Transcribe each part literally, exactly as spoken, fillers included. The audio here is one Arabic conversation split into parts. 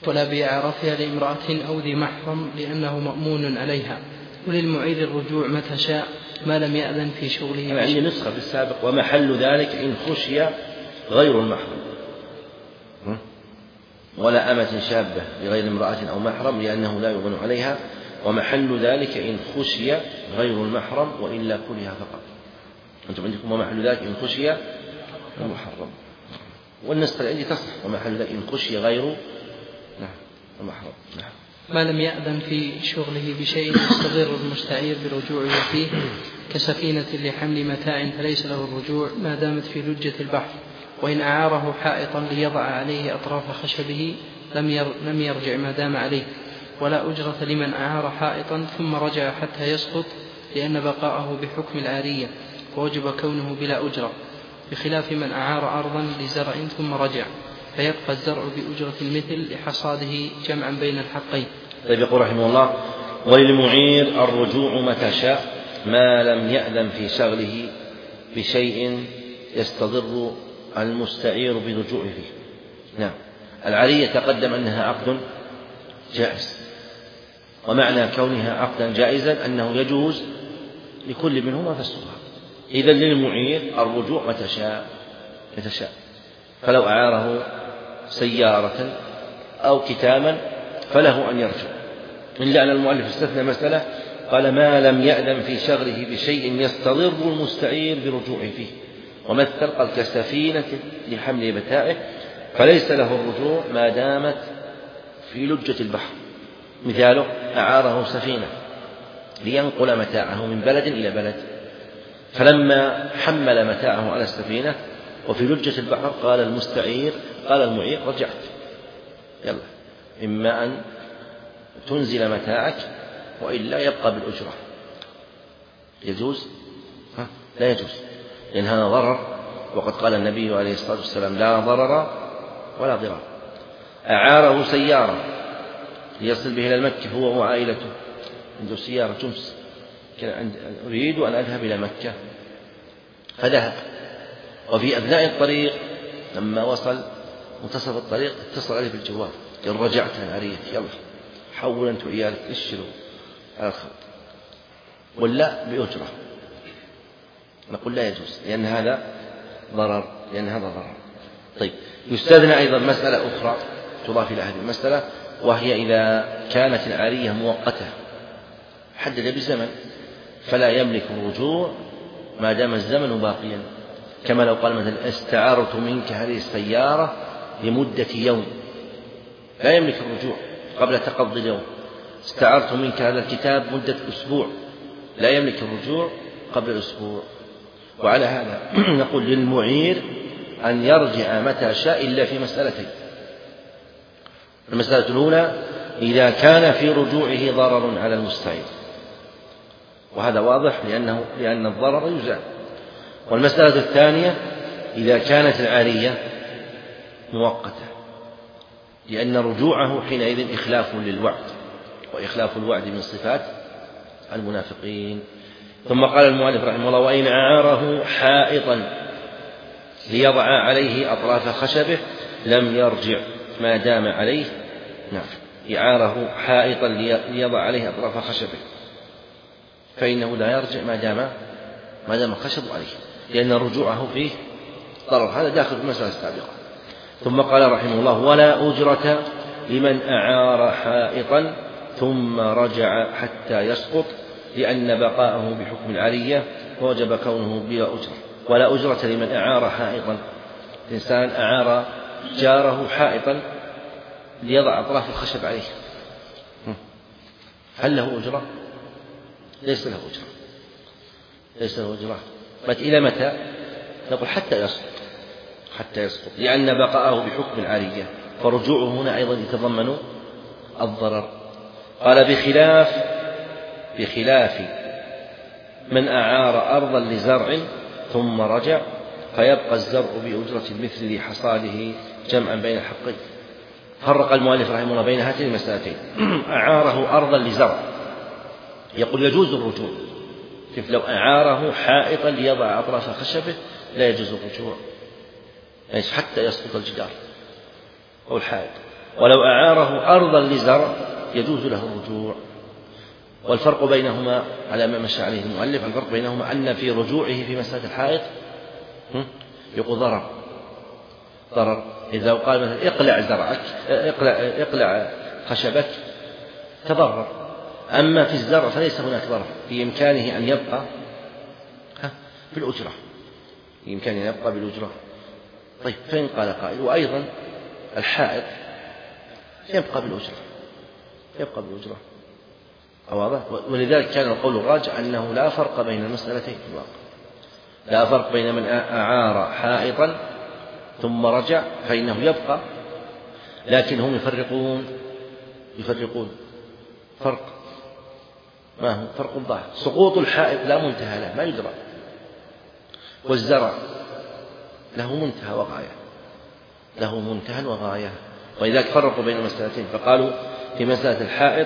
ولا بإعرافها لامرأة أو ذي محرم لأنه مأمون عليها، وللمعير الرجوع متى شاء ما لم يأذن في شغله. أنا عندي نسخة بالسابق ومحل ذلك إن خشي غير المحرم، ولا أمة شابة بغير امرأة أو محرم لأنه لا يغن عليها، ومحل ذلك إن خشي غير المحرم وإلا كلها فقط. أنتم عندكم ومحل ذلك إن خشي المحرم، والنسخة عندي تصح ومحل ذلك إن خشي غير نعم المحرم. نعم. ما لم يأذن في شغله بشيء يستضر المستعير برجوعه فيه كسفينة لحمل متاع فليس له الرجوع ما دامت في لجة البحر، وإن أعاره حائطا ليضع عليه أطراف خشبه لم يرجع ما دام عليه، ولا أجرة لمن أعار حائطا ثم رجع حتى يسقط لأن بقاءه بحكم العارية ووجب كونه بلا أجرة، بخلاف من أعار أرضا لزرع ثم رجع فيبقى الزرع بأجرة المثل لحصاده جمعا بين الحقين. طيب يقول رحمه الله: وللمعير الرجوع متى شاء ما لم يأذن في شغله بشيء يستضر المستعير برجوعه فيه. نعم. العارية تقدم أنها عقد جائز، ومعنى كونها عقدا جائزا أنه يجوز لكل منهما فسخها. إذن للمعير الرجوع متى شاء متى شاء، فلو أعاره سيارة أو كتاما فله أن يرجع، إلا أن المؤلف استثنى مسألة قال: ما لم يأذن في شغله بشيء يستضر المستعير برجوعه فيه، ومثل قال كسفينة لحمل متاعه فليس له الرجوع ما دامت في لجة البحر. مثاله: أعاره سفينة لينقل متاعه من بلد إلى بلد، فلما حمل متاعه على السفينة وفي لجة البحر قال المستعير قال المعير: رجعت، يلا، إما أن تنزل متاعك وإلا يبقى بالأجرة. يجوز؟ ها؟ لا يجوز، لأن هذا ضرر، وقد قال النبي عليه الصلاة والسلام: لا ضرر ولا ضرار. أعاره سيارة ليصل به إلى مكة هو وعائلته، عنده سيارة جمس، أريد أن أذهب إلى مكة، فذهب، وفي أثناء الطريق لما وصل منتصف الطريق اتصل عليه بالجوال قال: رجعت عن عريتي، يلا حول أنت وإيالك اشتروا على الخط، ولا بأجرة. نقول لا يجوز، لأن هذا ضرر لأن هذا ضرر. طيب، يستثنى أيضا مسألة أخرى تضاف إلى هذه المسألة، وهي إذا كانت العارية مؤقتة حدد بزمن فلا يملك الرجوع ما دام الزمن باقيا، كما لو قال مثلا: استعرت منك هذه السيارة لمدة يوم، لا يملك الرجوع قبل تقضي اليوم. استعرت منك هذا الكتاب مدة أسبوع، لا يملك الرجوع قبل الأسبوع. وعلى هذا نقول للمعير أن يرجع متى شاء إلا في مسألتين: المسألة الأولى إذا كان في رجوعه ضرر على المستعير، وهذا واضح لأنه لأن الضرر يزال. والمسألة الثانية إذا كانت العارية مؤقتة، لأن رجوعه حينئذ إخلاف للوعد، وإخلاف الوعد من صفات المنافقين. ثم قال المؤلف رحمه الله: وإن أعاره حائطا ليضع عليه أطراف خشبه لم يرجع ما دام عليه. نعم، إعاره حائطا ليضع عليه أطراف خشبه فإنه لا يرجع ما دام ما دام الخشب عليه، لأن رجوعه فيه ضرر. هذا داخل في المسألة السابقة. ثم قال رحمه الله: ولا أجرة لمن أعار حائطا ثم رجع حتى يسقط، لأن بقاءه بحكم العارية ووجب كونه بلا أجرة. ولا أجرة لمن أعار حائطا، الإنسان أعار جاره حائطا ليضع أطراف الخشب عليه، هل له أجرة؟ ليس له أجرة، ليس له أجرة. إلى متى؟ نقول حتى يسقط، حتى يسقط، لأن بقاءه بحكم العارية، فرجوعه هنا أيضا يتضمن الضرر. قال: بخلاف بخلاف من أعار أرضا لزرع ثم رجع فيبقى الزرع بأجرة المثل لحصاده جمعا بين الحقين. فرق المؤلف رحمه الله بين هاتين المسألتين. أعاره أرضا لزرع يقول يجوز الرجوع، كيف لو أعاره حائطا ليضع أطراف خشبه لا يجوز الرجوع، يعني حتى يسقط الجدار أو الحائط. ولو أعاره أرضا لزرع يجوز له الرجوع. والفرق بينهما على ما مشى عليه المؤلف، الفرق بينهما أن في رجوعه في مسألة الحائط يقول ضرر ضرر إذا قال مثلا اقلع زرعك اقلع, اقلع خشبك تضرر. أما في الزرع فليس هناك ضرر، في إمكانه أن يبقى بالأجرة، في إمكانه أن يبقى بالأجرة. طيب فإن قال قائل وأيضا الحائط يبقى بالأجرة يبقى بالأجرة واضح. ولذلك كان القول الراجع أنه لا فرق بين المسألتين في الواقع، لا فرق بين من أعار حائطا ثم رجع فإنه يبقى، لكن هم يفرقون يفرقون فرق ما هو فرق ظاهر. سقوط الحائط لا منتهى له ما يدرى، والزرع له منتهى وغاية له منتهى وغاية. ولذلك فرقوا بين المسألتين فقالوا في مسألة الحائط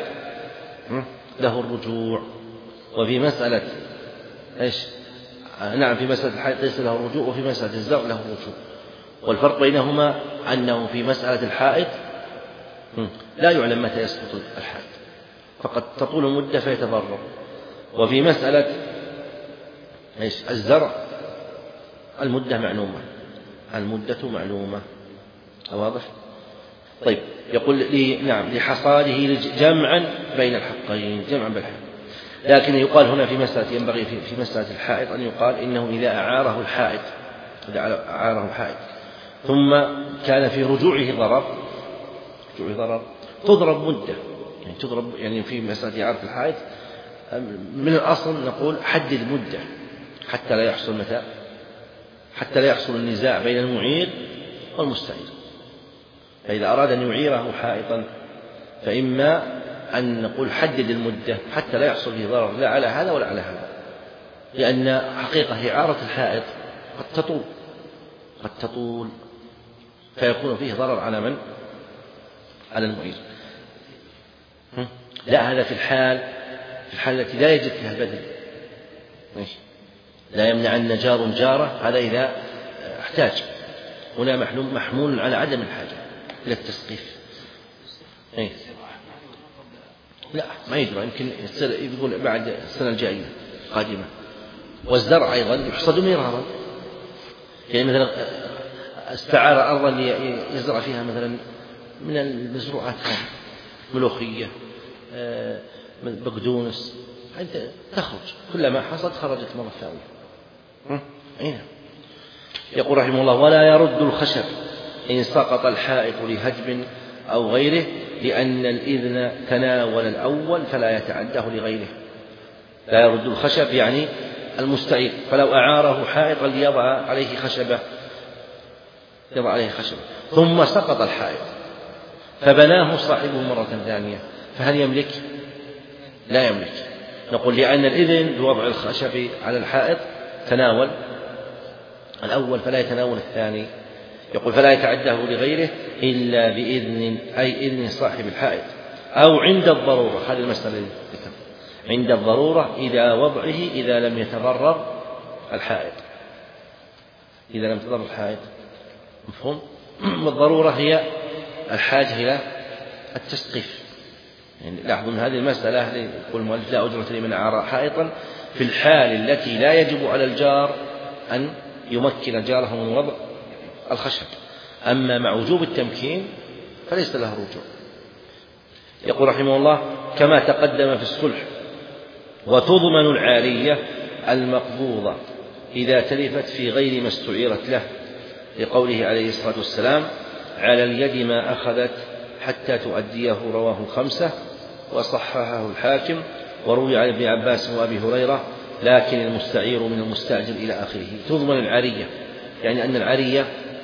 له الرجوع، وفي مسألة إيش نعم في مسألة الحائط ليس له الرجوع، وفي مسألة الزرع له الرجوع. والفرق بينهما أنه في مسألة الحائط لا يعلم متى يسقط الحائط، فقد تطول المدة فيتضرر. وفي مسألة إيش الزرع المدة معلومة المدة معلومة واضح. طيب يقول لي نعم لحصاده جمعا بين الحقين جمعا بين الحقين. لكن يقال هنا في مسألة ينبغي في, في مسألة الحائط أن يقال إنه إذا أعاره الحائط إذا أعاره الحائط ثم كان في رجوعه ضرر رجوعه ضرر تضرب مدة، يعني تضرب يعني في مسألة إعارة الحائط من الأصل نقول حدد مدة حتى لا يحصل متى حتى لا يحصل النزاع بين المعير والمستعير. فإذا أراد أن يعيره حائطا فإما أن نقول حدد المدة حتى لا يحصل فيه ضرر لا على هذا ولا على هذا، لأن حقيقة إعارة الحائط قد تطول قد تطول فيكون فيه ضرر على من؟ على المعير. لا هذا في الحال في الحال التي لا يجد فيها البدل، لا يمنع أن جار جاره هذا إذا احتاج. هنا محمول على عدم الحاجة إلى التسقيف. إيه؟ لا ما يدرى يمكن يقول بعد السنة الجاية قادمة. والزرع أيضا يحصد مرارا، يعني مثلا استعار أرضا يزرع فيها مثلا من المزروعات ملوخية بقدونس أنت تخرج كلما حصد خرجت مرة ثانية. أين يقول رحمه الله ولا يرد الخشب إن سقط الحائط لهدم أو غيره لأن الإذن تناول الأول فلا يتعده لغيره. لا يرد الخشب يعني المستعير، فلو أعاره حائطا ليضع عليه خشبة يضع عليه خشبة ثم سقط الحائط فبناه صاحبه مرة ثانية فهل يملك؟ لا يملك. نقول لأن الإذن بوضع الخشب على الحائط تناول الأول فلا يتناول الثاني. يقول فلا يتعده لغيره إلا بإذن أي إذن صاحب الحائط أو عند الضرورة. هذه المسألة ذكر عند الضرورة إذا وضعه إذا لم يتضرر الحائط إذا لم يتضرر الحائط مفهوم. والضرورة هي الحاجة إلى التسقيف. يعني لاحظوا من هذه المسألة يقول المؤلف لا أجرة لمن أعار حائطا في الحال التي لا يجب على الجار أن يمكن جاره من وضع الخشب، أما مع وجوب التمكين فليس له رجوع. يقول رحمه الله كما تقدم في الصلح وتضمن العارية المقبوضة إذا تلفت في غير ما استعيرت له لقوله عليه الصلاة والسلام على اليد ما أخذت حتى تؤديه رواه الخمسة وصححه الحاكم وروي عن ابن عباس وأبي هريرة لكن المستعير من المستأجر إلى آخره. تضمن العارية يعني أن العارية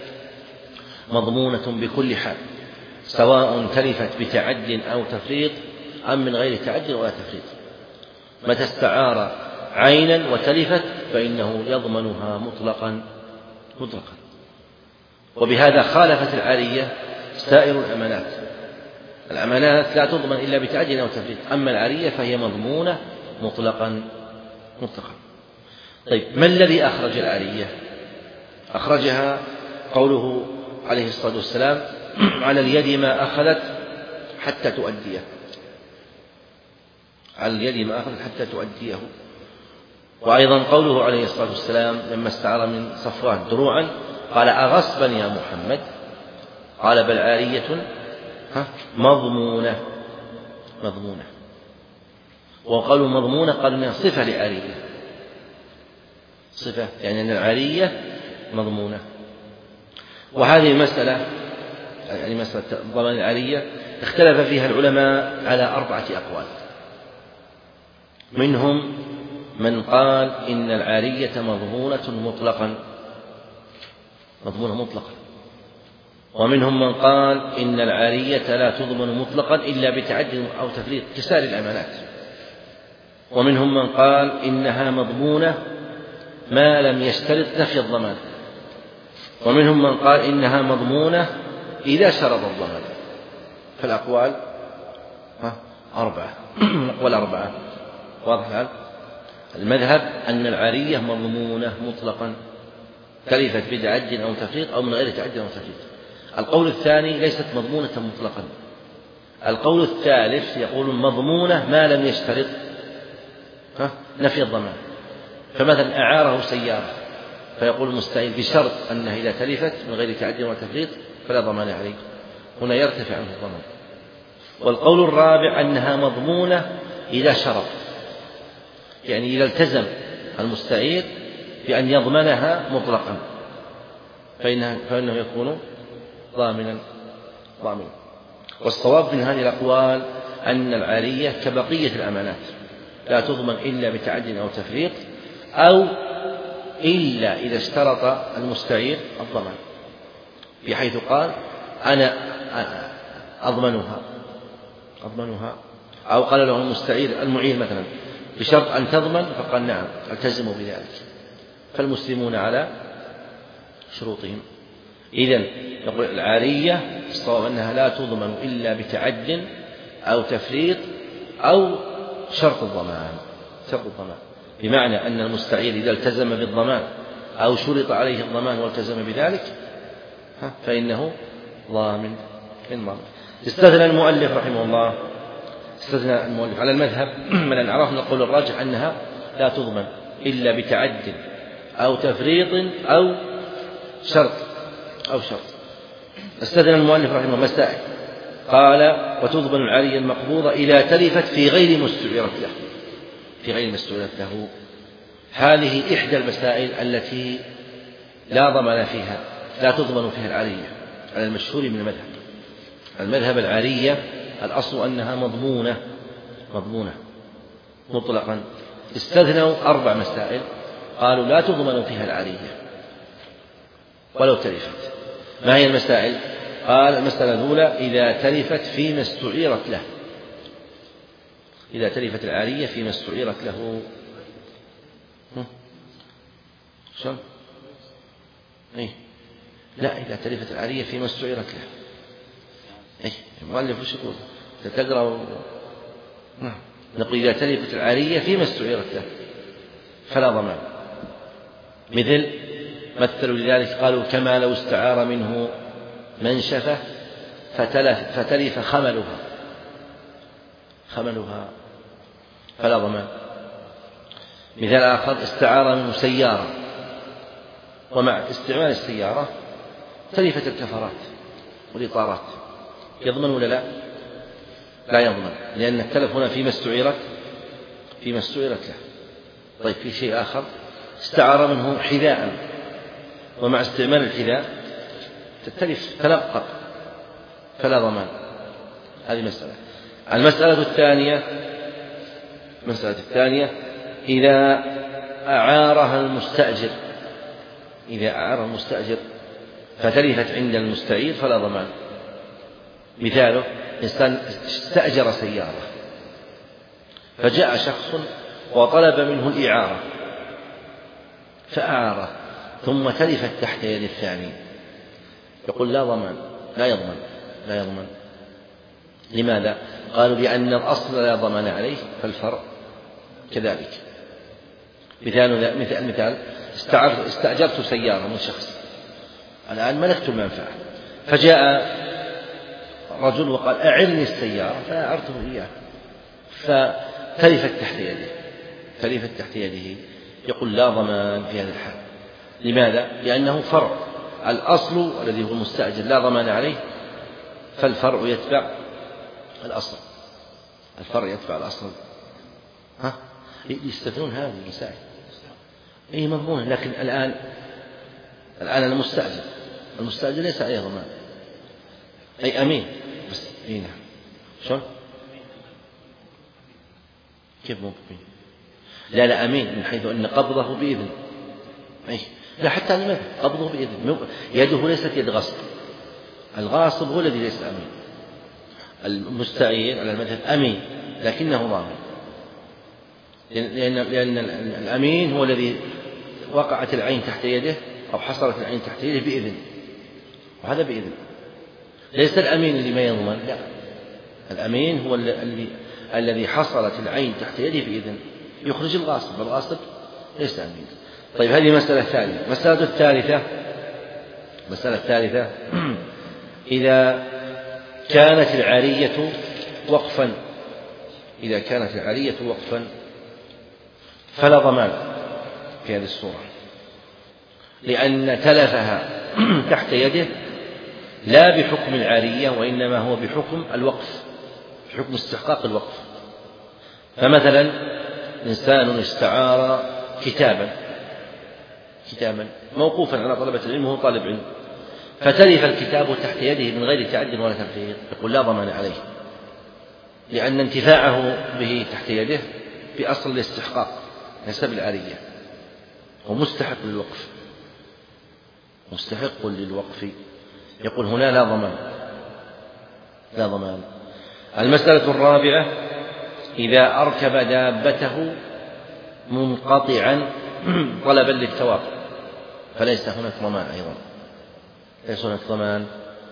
مضمونة بكل حال سواء تلفت بتعد أو تفريط أم من غير تعد ولا تفريط. متى استعار عينا وتلفت فإنه يضمنها مطلقا مطلقا. وبهذا خالفت العارية سائر الأمانات. الأمانات لا تضمن إلا بتعد أو تفريط، أما العارية فهي مضمونة مطلقا مطلقا. طيب ما الذي أخرج العارية؟ أخرجها قوله عليه الصلاة والسلام على اليد ما أخذت حتى تؤديه، على اليد ما أخذت حتى تؤديه. وأيضا قوله عليه الصلاة والسلام لما استعار من صفوان دروعا قال أغصبا يا محمد؟ قال بل عارية مضمونة مضمونة. وقالوا مضمونة قالوا إنها صفة لعارية، صفة يعني أن العارية مضمونة. وهذه المسألة يعني مسألة ضمان العارية اختلف فيها العلماء على أربعة أقوال. منهم من قال إن العارية مضمونة مطلقا مضمونة مطلقا، ومنهم من قال إن العارية لا تضمن مطلقا إلا بتعدي أو تفريط كسائر الأمانات، ومنهم من قال إنها مضمونة ما لم يشترط نفي الضمان، ومنهم من قال إنها مضمونة إذا شرط الضمان. فالأقوال أربعة الأقوال أربعة واضح الآن. المذهب أن العارية مضمونة مطلقا تلفت بتعد أو تفريط أو من غير تعد أو تفريط. القول الثاني ليست مضمونة مطلقا. القول الثالث يقول مضمونة ما لم يشترط نفي الضمان. فمثلا أعاره سيارة فيقول المستعير بشرط أنها إذا تلفت من غير تعد أو تفريط فلا ضمان عليه، هنا يرتفع عنه الضمان. والقول الرابع أنها مضمونة إذا شرط، يعني إذا التزم المستعير بأن يضمنها مطلقا فإنه, فإنه يكون ضامنا ضامنا. والصواب من هذه الأقوال أن العارية كبقية الأمانات لا تضمن إلا بتعد أو تفريط أو إلا إذا اشترط المستعير الضمان، بحيث قال أنا أضمنها أضمنها أو قال له المستعير المعير مثلا بشرط أن تضمن فقال نعم التزموا بذلك. فالمسلمون على شروطهم. إذن يقول العارية الصواب أنها لا تضمن إلا بتعد أو تفريط أو شرط الضمان شرط الضمان بمعنى أن المستعير إذا التزم بالضمان أو شرط عليه الضمان والتزم بذلك فإنه ضامن. استثنى المؤلف رحمه الله استثنى المؤلف على المذهب من أن عرفنا القول الراجح أنها لا تضمن إلا بتعد أو تفريط أو شرط أو شرط. استثنى المؤلف رحمه الله مسائل قال وتضمن العارية المقبوضة إذا تلفت في غير ما استعيرت له في غير ما استعيرت له. هذه إحدى المسائل التي لا ضمان فيها لا تضمن فيها العارية على المشهور من المذهب. المذهب العارية الأصل أنها مضمونة مضمونة مطلقا. استثنوا أربع مسائل قالوا لا تضمن فيها العارية ولو تلفت. ما هي المسائل؟ قال المسألة الأولى إذا تلفت فيما استعيرت له إذا تلفت العارية فيما استعيرت له شو؟ إيه؟ لا إذا تلفت العارية فيما استعيرت له إيه؟ المؤلف وش يقول؟ تقرأ نعم نقول إذا تلفت العارية فيما استعيرت له فلا ضمان. مثل مثلوا لذلك قالوا كما لو استعار منه منشفة فتلف, فتلف خملها خملها فلا ضمان. مثال آخر استعار منه سيارة ومع استعمال السيارة تلفت الكفرات والإطارات يضمن ولا لا؟ لا يضمن لأن التلف هنا فيما استعيرت فيما استعيرت له. طيب في شيء آخر استعار منه حذاء ومع استعمال الحذاء تتلف تلقط فلا ضمان. هذه مسألة. المسألة الثانية المسألة الثانية إذا أعارها المستأجر إذا أعار المستأجر فتلفت عند المستعير فلا ضمان. مثاله إنسان استأجر سيارة فجاء شخص وطلب منه الإعارة فأعاره ثم تلفت تحت يد الثاني يقول لا ضمان لا يضمن لا يضمن. لماذا؟ قالوا لأن الأصل لا ضمان عليه فالفرع كذلك. مثال مثال مثال استأجرت سيارة من شخص الآن ملكت المنفعة فجاء رجل وقال أعرني السيارة فأعرته إياه فتلفت تحت يده تلفت تحت يده يقول لا ضمان في هذا الحال. لماذا؟ لأنه فرع، الأصل الذي هو المستأجر لا ضمان عليه، فالفرع يتبع الأصل الفرع يتبع الأصل. ها يستثنون هذه المسائل أي مضمون. لكن الآن الآن المستأجر المستأجر ليس عليه ضمان، أي أمين بس. أي نعم. شلون؟ كيف ممكن؟ لا لا أمين من حيث أن قبضه بإذن. أي لا حتى المثل قبضه بإذن، يده ليست يد غصب، الغاصب هو الذي ليس أمين. المستعير على المذهب أمين لكنه ضامن، لأن, لأن الأمين هو الذي وقعت العين تحت يده أو حصلت العين تحت يده بإذن، وهذا بإذن. ليس الأمين اللي ما يضمن، لا، الأمين هو الذي الذي حصلت العين تحت يده بإذن، يخرج الغاصب، الغاصب ليس أمين. طيب هذه مسألة ثانية. مسألة الثالثة مسألة الثالثة إذا كانت العارية وقفا إذا كانت العارية وقفا فلا ضمان في هذه الصورة، لأن تلفها تحت يده لا بحكم العارية وإنما هو بحكم الوقف، بحكم استحقاق الوقف. فمثلا إنسان استعار كتابا كتابا موقوفا على طلبة العلم وهو طالب علم، فتلف الكتاب تحت يده من غير تعد ولا تفريط، يقول لا ضمان عليه، لأن انتفاعه به تحت يده بأصل الاستحقاق ليس بالعارية، ومستحق للوقف مستحق للوقف يقول هنا لا ضمان لا ضمان. المسألة الرابعة إذا أركب دابته منقطعا طلبا للثواب فليس هناك ضمان أيضا، ليس هناك ضمان.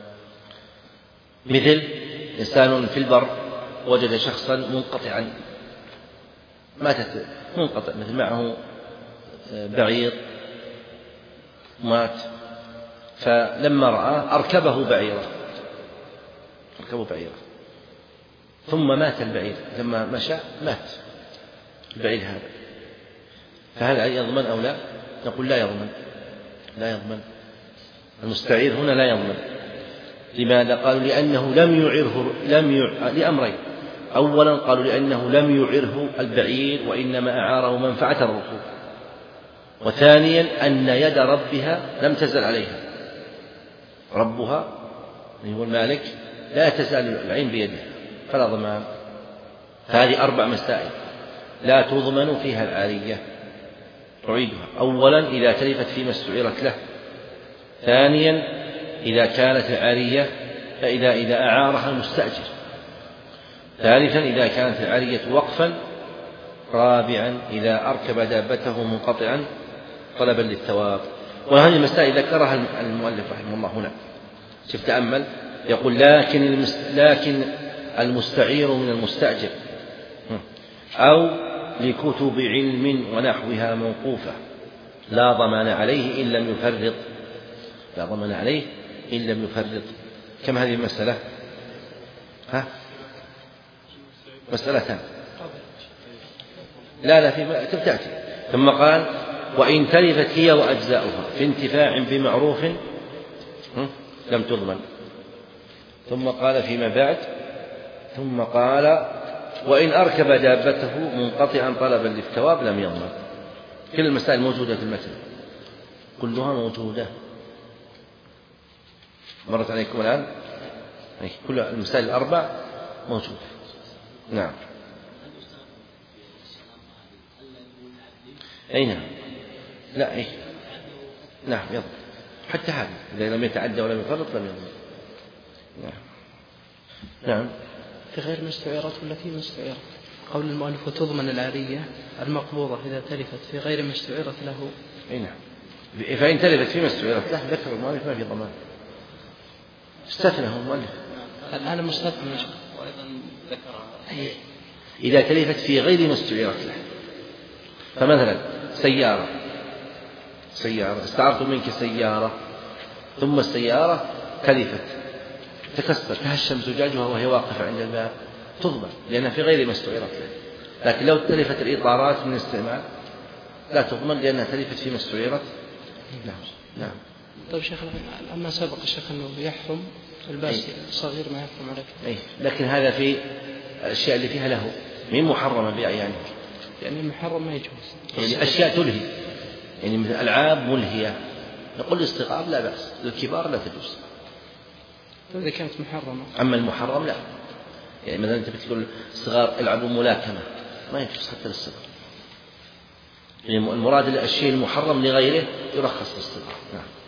مثل إنسان في البر وجد شخصا منقطعا ماتت منقطع، مثل معه بعير مات، فلما رأى أركبه بعيره أركبه بعيره ثم مات البعير، لما مشى مات البعير هذا، فهل يضمن أو لا؟ نقول لا يضمن لا يضمن المستعير هنا لا يضمن. لماذا؟ قالوا لأنه لم يعره لم يع... لأمرين. أولا قالوا لأنه لم يعره البعير وإنما أعاره منفعة الركوب، وثانيا أن يد ربها لم تزل عليها، ربها هو المالك لا تزال العين بيده فلا ضمان. هذه أربع مسائل لا تضمن فيها العارية. أعيدها: أولا إذا تلفت فيما استعيرت له، ثانيا إذا كانت العارية فإذا إذا أعارها المستأجر، ثالثا إذا كانت العارية وقفا، رابعا إذا أركب دابته منقطعا طلبا للثواب. وهذه المسائل ذكرها المؤلف رحمه الله هنا. شوف تأمل، يقول لكن المست... لكن المستعير من المستأجر أو لكتب علم ونحوها موقوفة لا ضمان عليه إن لم يفرط لا ضمان عليه إن لم يفرط. كم هذه المسألة؟ ها؟ مسألتان. لا لا في تأتي. ثم قال وإن تلفت هي وأجزاؤها في انتفاع بمعروف لم تضمن. ثم قال فيما بعد ثم قال وإن أركب دابته منقطعا طلبا للثواب لم يضمن. كل المسائل موجودة في المتن كلها موجودة. مرت عليكم الآن كل المسائل الأربع موجودة. نعم. أي نعم. لا أي نعم يضمن حتى هذا إذا لم يتعدى ولم يفرط لم يضمن. نعم. نعم. في غير مستعيرات ولا في مستعيرات؟ قول المؤلف وتضمن العارية المقبوضة إذا تلفت في غير مستعيرة له. أي نعم. فإن تلفت في مستعيرة له ذكر المؤلف ما في ضمان، استثنى المؤلف. الآن مستثنى. وأيضا ذكر إذا تلفت في غير مستعيرة له، فمثلا سيارة سيارة استعرت منك سيارة ثم السيارة تلفت تكسر تهشم زجاجها وهي واقفة عند الباب تضمن لأنها في غير ما استعيرت له. لكن لو تلفت الإطارات من الاستعمال لا تضمن لأنها تلفت فيما استعيرت. نعم نعم. طيب شيخ أما سبق الشيخ أنه يحرم الباس الصغير ما يحرم عليك. أي لكن هذا في الأشياء اللي فيها له مين محرمة بأعيانه يعني المحرم ما يجوز يعني أشياء تلهي يعني مثل ألعاب ملهية نقول الاستقاب لا بأس للكبار لا تجوز إذا كانت محرمة. أما المحرم لا يعني مثلا أنت بتقول الصغار يلعبوا ملاكمة ما يجوز حتى للصغار يعني المراد الشيء المحرم لغيره يرخص للصغار. نعم.